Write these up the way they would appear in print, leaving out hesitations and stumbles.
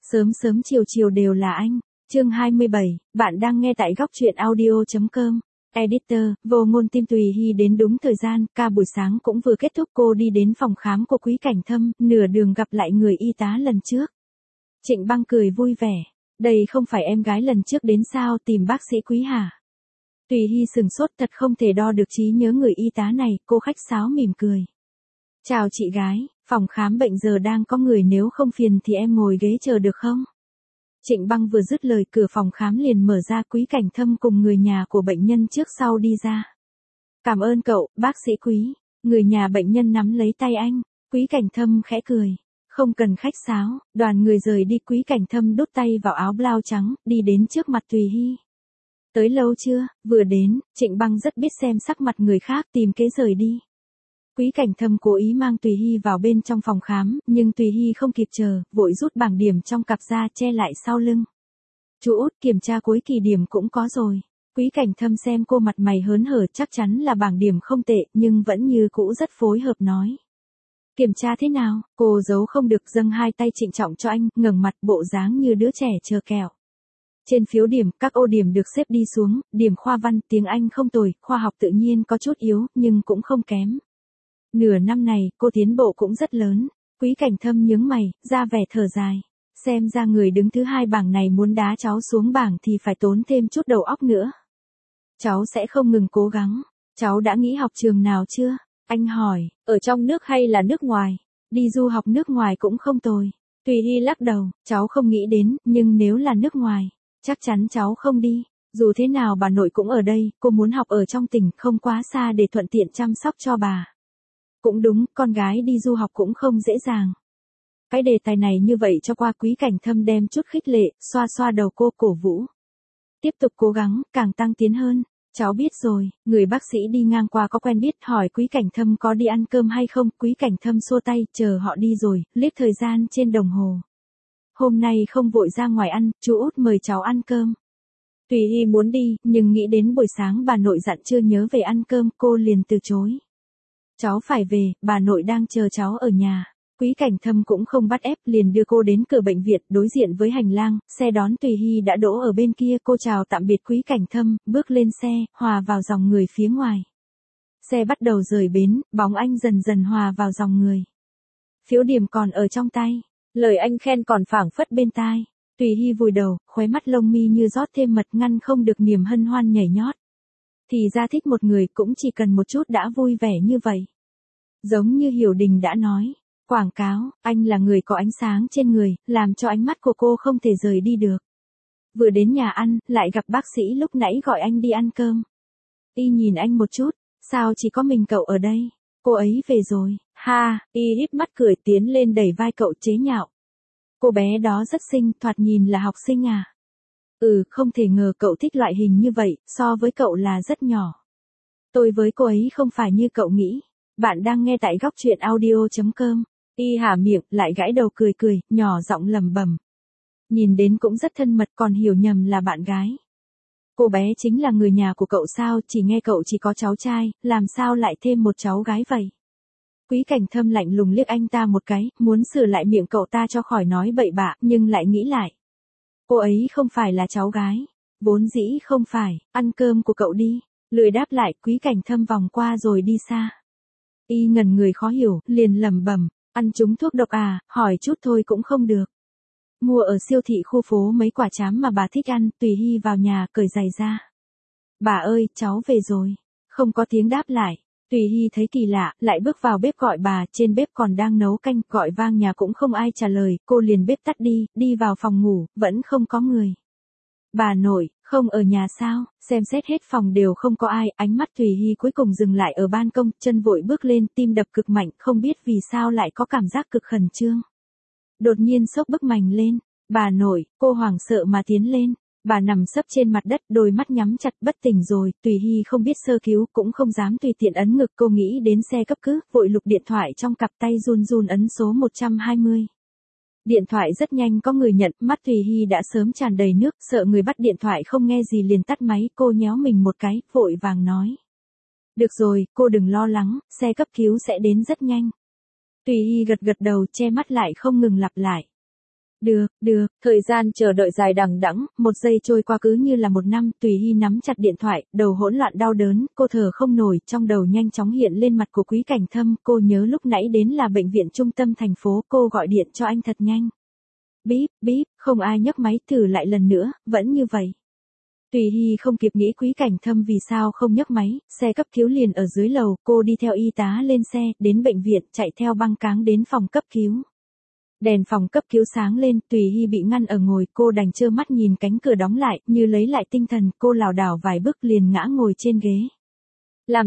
Sớm sớm chiều chiều đều là anh. Chương 27, bạn đang nghe tại góc truyện audio.com. Editor, Vô Ngôn Tim Tùy Hy đến đúng thời gian, ca buổi sáng cũng vừa kết thúc, cô đi đến phòng khám của Quý Cảnh Thâm, nửa đường gặp lại người y tá lần trước. Trịnh Băng cười vui vẻ, đây không phải em gái lần trước đến sao, tìm bác sĩ Quý hả? Tùy Hy sừng sốt, thật không thể đo được trí nhớ người y tá này, cô khách sáo mỉm cười. Chào chị gái, phòng khám bệnh giờ đang có người, nếu không phiền thì em ngồi ghế chờ được không? Trịnh Băng vừa dứt lời, cửa phòng khám liền mở ra, Quý Cảnh Thâm cùng người nhà của bệnh nhân trước sau đi ra. Cảm ơn cậu, bác sĩ Quý. Người nhà bệnh nhân nắm lấy tay anh, Quý Cảnh Thâm khẽ cười. Không cần khách sáo, đoàn người rời đi, Quý Cảnh Thâm đút tay vào áo blau trắng, đi đến trước mặt Tùy Hy. Tới lâu chưa? Vừa đến, Trịnh Băng rất biết xem sắc mặt người khác, tìm kế rời đi. Quý Cảnh Thâm cố ý mang Tùy Hy vào bên trong phòng khám, nhưng Tùy Hy không kịp chờ, vội rút bảng điểm trong cặp ra che lại sau lưng. Chú út, kiểm tra cuối kỳ điểm cũng có rồi. Quý Cảnh Thâm xem cô mặt mày hớn hở, chắc chắn là bảng điểm không tệ, nhưng vẫn như cũ rất phối hợp nói. Kiểm tra thế nào? Cô giấu không được, dâng hai tay trịnh trọng cho anh, ngẩng mặt bộ dáng như đứa trẻ chờ kẹo. Trên phiếu điểm, các ô điểm được xếp đi xuống, điểm khoa văn, tiếng Anh không tồi, khoa học tự nhiên có chút yếu, nhưng cũng không kém. Nửa năm này, cô tiến bộ cũng rất lớn. Quý Cảnh Thâm nhướng mày, ra vẻ thở dài. Xem ra người đứng thứ hai bảng này muốn đá cháu xuống bảng thì phải tốn thêm chút đầu óc nữa. Cháu sẽ không ngừng cố gắng. Cháu đã nghĩ học trường nào chưa? Anh hỏi, ở trong nước hay là nước ngoài? Đi du học nước ngoài cũng không tồi. Tùy Hy lắc đầu, cháu không nghĩ đến, nhưng nếu là nước ngoài, chắc chắn cháu không đi. Dù thế nào bà nội cũng ở đây, cô muốn học ở trong tỉnh, không quá xa để thuận tiện chăm sóc cho bà. Cũng đúng, con gái đi du học cũng không dễ dàng. Cái đề tài này như vậy cho qua, Quý Cảnh Thâm đem chút khích lệ, xoa xoa đầu cô, cổ vũ. Tiếp tục cố gắng, càng tăng tiến hơn. Cháu biết rồi. Người bác sĩ đi ngang qua có quen biết, hỏi Quý Cảnh Thâm có đi ăn cơm hay không. Quý Cảnh Thâm xua tay, chờ họ đi rồi, liếc thời gian trên đồng hồ. Hôm nay không vội ra ngoài ăn, chú út mời cháu ăn cơm. Tùy Hy muốn đi, nhưng nghĩ đến buổi sáng bà nội dặn chưa nhớ về ăn cơm, cô liền từ chối. Cháu phải về, bà nội đang chờ cháu ở nhà. Quý Cảnh Thâm cũng không bắt ép, liền đưa cô đến cửa bệnh viện, đối diện với hành lang, xe đón Tùy Hy đã đỗ ở bên kia, cô chào tạm biệt Quý Cảnh Thâm, bước lên xe, hòa vào dòng người phía ngoài. Xe bắt đầu rời bến, bóng anh dần dần hòa vào dòng người. Phiếu điểm còn ở trong tay, lời anh khen còn phảng phất bên tai. Tùy Hy vùi đầu, khóe mắt lông mi như rót thêm mật, ngăn không được niềm hân hoan nhảy nhót. Thì ra thích một người cũng chỉ cần một chút đã vui vẻ như vậy. Giống như Hiểu Đình đã nói, quảng cáo, anh là người có ánh sáng trên người, làm cho ánh mắt của cô không thể rời đi được. Vừa đến nhà ăn, lại gặp bác sĩ lúc nãy gọi anh đi ăn cơm. Y nhìn anh một chút, sao chỉ có mình cậu ở đây? Cô ấy về rồi, ha, Y híp mắt cười tiến lên đẩy vai cậu chế nhạo. Cô bé đó rất xinh, thoạt nhìn là học sinh à? Không thể ngờ cậu thích loại hình như vậy, so với cậu là rất nhỏ. Tôi với cô ấy không phải như cậu nghĩ. Bạn đang nghe tại góc truyện audio.com. Y hả miệng, lại gãi đầu cười cười, nhỏ giọng lẩm bẩm. Nhìn đến cũng rất thân mật, còn hiểu nhầm là bạn gái. Cô bé chính là người nhà của cậu sao? Chỉ nghe cậu chỉ có cháu trai, làm sao lại thêm một cháu gái vậy? Quý Cảnh Thâm lạnh lùng liếc anh ta một cái, muốn sửa lại miệng cậu ta cho khỏi nói bậy bạ, nhưng lại nghĩ lại. Cô ấy không phải là cháu gái. Vốn dĩ không phải, ăn cơm của cậu đi. Lười đáp lại, Quý Cảnh Thâm vòng qua rồi đi xa. Y ngẩn người khó hiểu, liền lẩm bẩm, ăn trúng thuốc độc à, hỏi chút thôi cũng không được. Mua ở siêu thị khu phố mấy quả trám mà bà thích ăn, Tùy Hy vào nhà, cởi giày ra. Bà ơi, cháu về rồi. Không có tiếng đáp lại. Tùy Hy thấy kỳ lạ, lại bước vào bếp gọi bà, trên bếp còn đang nấu canh, gọi vang nhà cũng không ai trả lời, cô liền bếp tắt đi vào phòng ngủ, vẫn không có người. Bà nội, không ở nhà sao? Xem xét hết phòng đều không có ai, ánh mắt Tùy Hy cuối cùng dừng lại ở ban công, chân vội bước lên, tim đập cực mạnh, không biết vì sao lại có cảm giác cực khẩn trương. Đột nhiên sốc bức mành lên, bà nội, cô hoảng sợ mà tiến lên. Bà nằm sấp trên mặt đất, đôi mắt nhắm chặt, bất tỉnh rồi. Tùy Hy không biết sơ cứu, cũng không dám tùy tiện ấn ngực, cô nghĩ đến xe cấp cứu, vội lục điện thoại trong cặp tay, run run ấn số 120. Điện thoại rất nhanh có người nhận, mắt Tùy Hy đã sớm tràn đầy nước, sợ người bắt điện thoại không nghe gì liền tắt máy, cô nhéo mình một cái, vội vàng nói. Được rồi, cô đừng lo lắng, xe cấp cứu sẽ đến rất nhanh. Tùy Hy gật gật đầu, che mắt lại không ngừng lặp lại. Được, thời gian chờ đợi dài đằng đẵng, một giây trôi qua cứ như là một năm, Tùy Hy nắm chặt điện thoại, đầu hỗn loạn đau đớn, cô thở không nổi, trong đầu nhanh chóng hiện lên mặt của Quý Cảnh Thâm, cô nhớ lúc nãy đến là bệnh viện trung tâm thành phố, cô gọi điện cho anh thật nhanh. Bíp, không ai nhấc máy, thử lại lần nữa, vẫn như vậy. Tùy Hy không kịp nghĩ Quý Cảnh Thâm vì sao không nhấc máy, xe cấp cứu liền ở dưới lầu, cô đi theo y tá lên xe, đến bệnh viện, chạy theo băng cáng đến phòng cấp cứu. Đèn phòng cấp cứu sáng lên, Tùy Hy bị ngăn ở ngồi, cô đành trơ mắt nhìn cánh cửa đóng lại, như lấy lại tinh thần, cô lảo đảo vài bước liền ngã ngồi trên ghế. Làm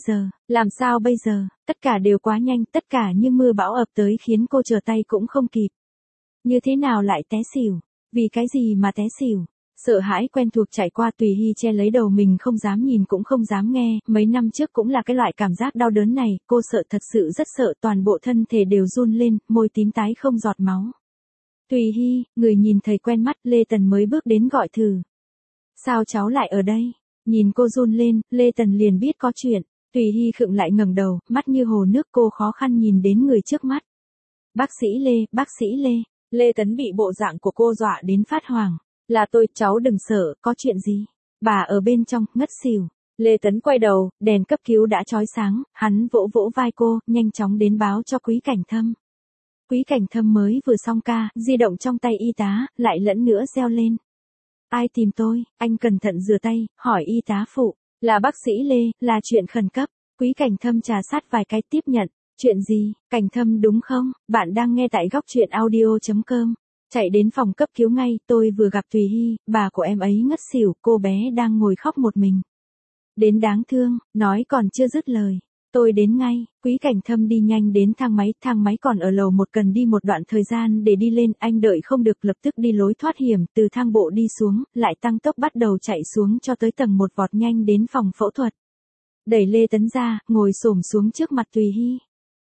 sao bây giờ, tất cả đều quá nhanh, tất cả như mưa bão ập tới khiến cô trở tay cũng không kịp. Như thế nào lại té xỉu? Vì cái gì mà té xỉu? Sợ hãi quen thuộc chạy qua, Tùy Hy che lấy đầu mình, không dám nhìn cũng không dám nghe, mấy năm trước cũng là cái loại cảm giác đau đớn này, cô sợ, thật sự rất sợ, toàn bộ thân thể đều run lên, môi tím tái không giọt máu. Tùy Hy, người nhìn thấy quen mắt, Lê Tần mới bước đến gọi thử. Sao cháu lại ở đây? Nhìn cô run lên, Lê Tần liền biết có chuyện. Tùy Hy khựng lại ngẩng đầu, mắt như hồ nước, cô khó khăn nhìn đến người trước mắt. Bác sĩ Lê. Lê Tấn bị bộ dạng của cô dọa đến phát hoảng. Là tôi, cháu đừng sợ, có chuyện gì? Bà ở bên trong, ngất xỉu. Lê Tấn quay đầu, đèn cấp cứu đã chói sáng, hắn vỗ vỗ vai cô, nhanh chóng đến báo cho Quý Cảnh Thâm. Quý Cảnh Thâm mới vừa xong ca, di động trong tay y tá, lại lẫn nữa reo lên. Ai tìm tôi? Anh cẩn thận rửa tay, hỏi y tá phụ. Là bác sĩ Lê, là chuyện khẩn cấp. Quý Cảnh Thâm trà sát vài cái tiếp nhận. Chuyện gì? Cảnh Thâm đúng không? Bạn đang nghe tại góc truyện audio.com. Chạy đến phòng cấp cứu ngay, tôi vừa gặp Tùy Hy, bà của em ấy ngất xỉu, cô bé đang ngồi khóc một mình. Đến đáng thương, nói còn chưa dứt lời. Tôi đến ngay, Quý Cảnh Thâm đi nhanh đến thang máy còn ở lầu 1, cần đi một đoạn thời gian để đi lên, anh đợi không được lập tức đi lối thoát hiểm, từ thang bộ đi xuống, lại tăng tốc bắt đầu chạy xuống cho tới tầng 1, vọt nhanh đến phòng phẫu thuật. Đẩy Lê Tấn ra, ngồi xổm xuống trước mặt Tùy Hy.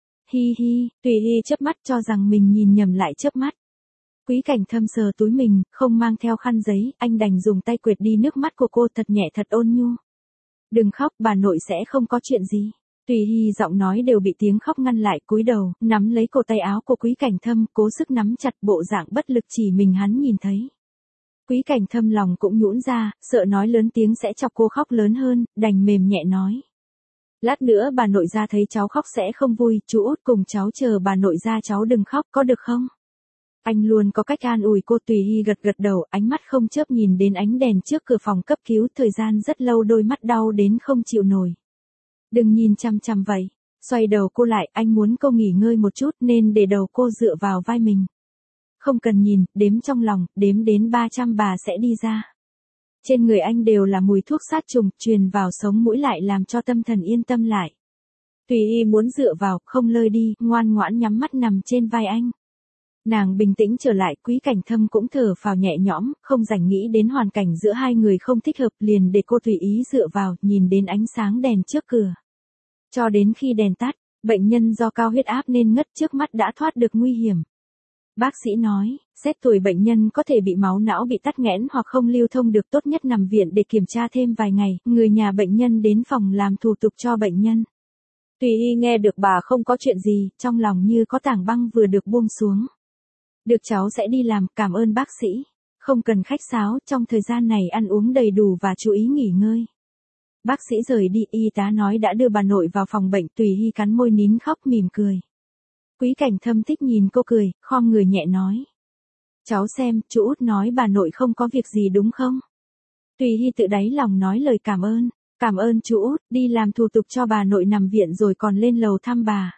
Hi, Tùy Hy chớp mắt cho rằng mình nhìn nhầm lại chớp mắt. Quý Cảnh Thâm sờ túi mình, không mang theo khăn giấy, anh đành dùng tay quệt đi nước mắt của cô, thật nhẹ thật ôn nhu. Đừng khóc, bà nội sẽ không có chuyện gì. Tùy Hy giọng nói đều bị tiếng khóc ngăn lại, cúi đầu, nắm lấy cổ tay áo của Quý Cảnh Thâm, cố sức nắm chặt, bộ dạng bất lực chỉ mình hắn nhìn thấy. Quý Cảnh Thâm lòng cũng nhũn ra, sợ nói lớn tiếng sẽ chọc cô khóc lớn hơn, đành mềm nhẹ nói. Lát nữa bà nội ra thấy cháu khóc sẽ không vui, chú Út cùng cháu chờ bà nội ra, cháu đừng khóc, có được không? Anh luôn có cách an ủi cô. Tùy Hy gật đầu, ánh mắt không chớp nhìn đến ánh đèn trước cửa phòng cấp cứu, thời gian rất lâu, đôi mắt đau đến không chịu nổi. Đừng nhìn chằm chằm vậy. Xoay đầu cô lại, anh muốn cô nghỉ ngơi một chút nên để đầu cô dựa vào vai mình. Không cần nhìn, đếm trong lòng, đếm đến 300 bà sẽ đi ra. Trên người anh đều là mùi thuốc sát trùng, truyền vào sống mũi lại làm cho tâm thần yên tâm lại. Tùy Hy muốn dựa vào, không lơi đi, ngoan ngoãn nhắm mắt nằm trên vai anh. Nàng bình tĩnh trở lại, Quý Cảnh Thâm cũng thở phào nhẹ nhõm, không rảnh nghĩ đến hoàn cảnh giữa hai người không thích hợp, liền để cô tùy ý dựa vào, nhìn đến ánh sáng đèn trước cửa. Cho đến khi đèn tắt, bệnh nhân do cao huyết áp nên ngất, trước mắt đã thoát được nguy hiểm. Bác sĩ nói, xét tuổi bệnh nhân có thể bị máu não bị tắc nghẽn hoặc không lưu thông được, tốt nhất nằm viện để kiểm tra thêm vài ngày, người nhà bệnh nhân đến phòng làm thủ tục cho bệnh nhân. Tùy Hy nghe được bà không có chuyện gì, trong lòng như có tảng băng vừa được buông xuống. Được, cháu sẽ đi làm, cảm ơn bác sĩ. Không cần khách sáo, trong thời gian này ăn uống đầy đủ và chú ý nghỉ ngơi. Bác sĩ rời đi, y tá nói đã đưa bà nội vào phòng bệnh. Tùy Hy cắn môi nín khóc mỉm cười. Quý Cảnh Thâm thích nhìn cô cười, khom người nhẹ nói. Cháu xem, chú Út nói bà nội không có việc gì đúng không? Tùy Hy tự đáy lòng nói lời cảm ơn. Cảm ơn chú Út, đi làm thủ tục cho bà nội nằm viện rồi còn lên lầu thăm bà.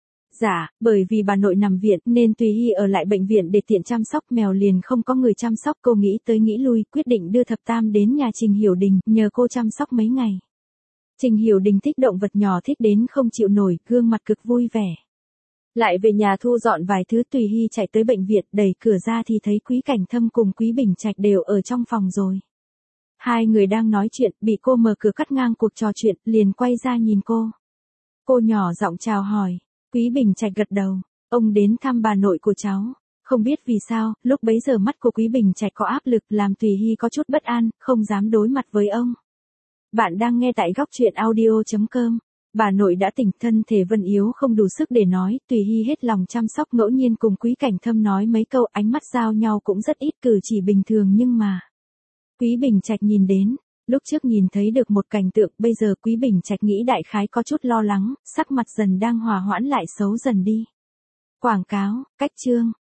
Dạ, bởi vì bà nội nằm viện nên Tùy Hy ở lại bệnh viện để tiện chăm sóc, mèo liền không có người chăm sóc, cô nghĩ tới nghĩ lui, quyết định đưa Thập Tam đến nhà Trình Hiểu Đình, nhờ cô chăm sóc mấy ngày. Trình Hiểu Đình thích động vật nhỏ, thích đến không chịu nổi, gương mặt cực vui vẻ. Lại về nhà thu dọn vài thứ, Tùy Hy chạy tới bệnh viện, đẩy cửa ra thì thấy Quý Cảnh Thâm cùng Quý Bình Trạch đều ở trong phòng rồi. Hai người đang nói chuyện, bị cô mở cửa cắt ngang cuộc trò chuyện, liền quay ra nhìn cô. Cô nhỏ giọng chào hỏi. Quý Bình Trạch gật đầu, ông đến thăm bà nội của cháu. Không biết vì sao, lúc bấy giờ mắt của Quý Bình Trạch có áp lực làm Tùy Hy có chút bất an, không dám đối mặt với ông. Bạn đang nghe tại góc truyện audio.com. Bà nội đã tỉnh, thân thể Vân yếu không đủ sức để nói, Tùy Hy hết lòng chăm sóc, ngẫu nhiên cùng Quý Cảnh Thâm nói mấy câu, ánh mắt giao nhau cũng rất ít, cử chỉ bình thường nhưng mà. Quý Bình Trạch nhìn đến, lúc trước nhìn thấy được một cảnh tượng, bây giờ Quý Bình Trạch nghĩ đại khái có chút lo lắng, sắc mặt dần đang hòa hoãn lại xấu dần đi. Quảng cáo, cách chương.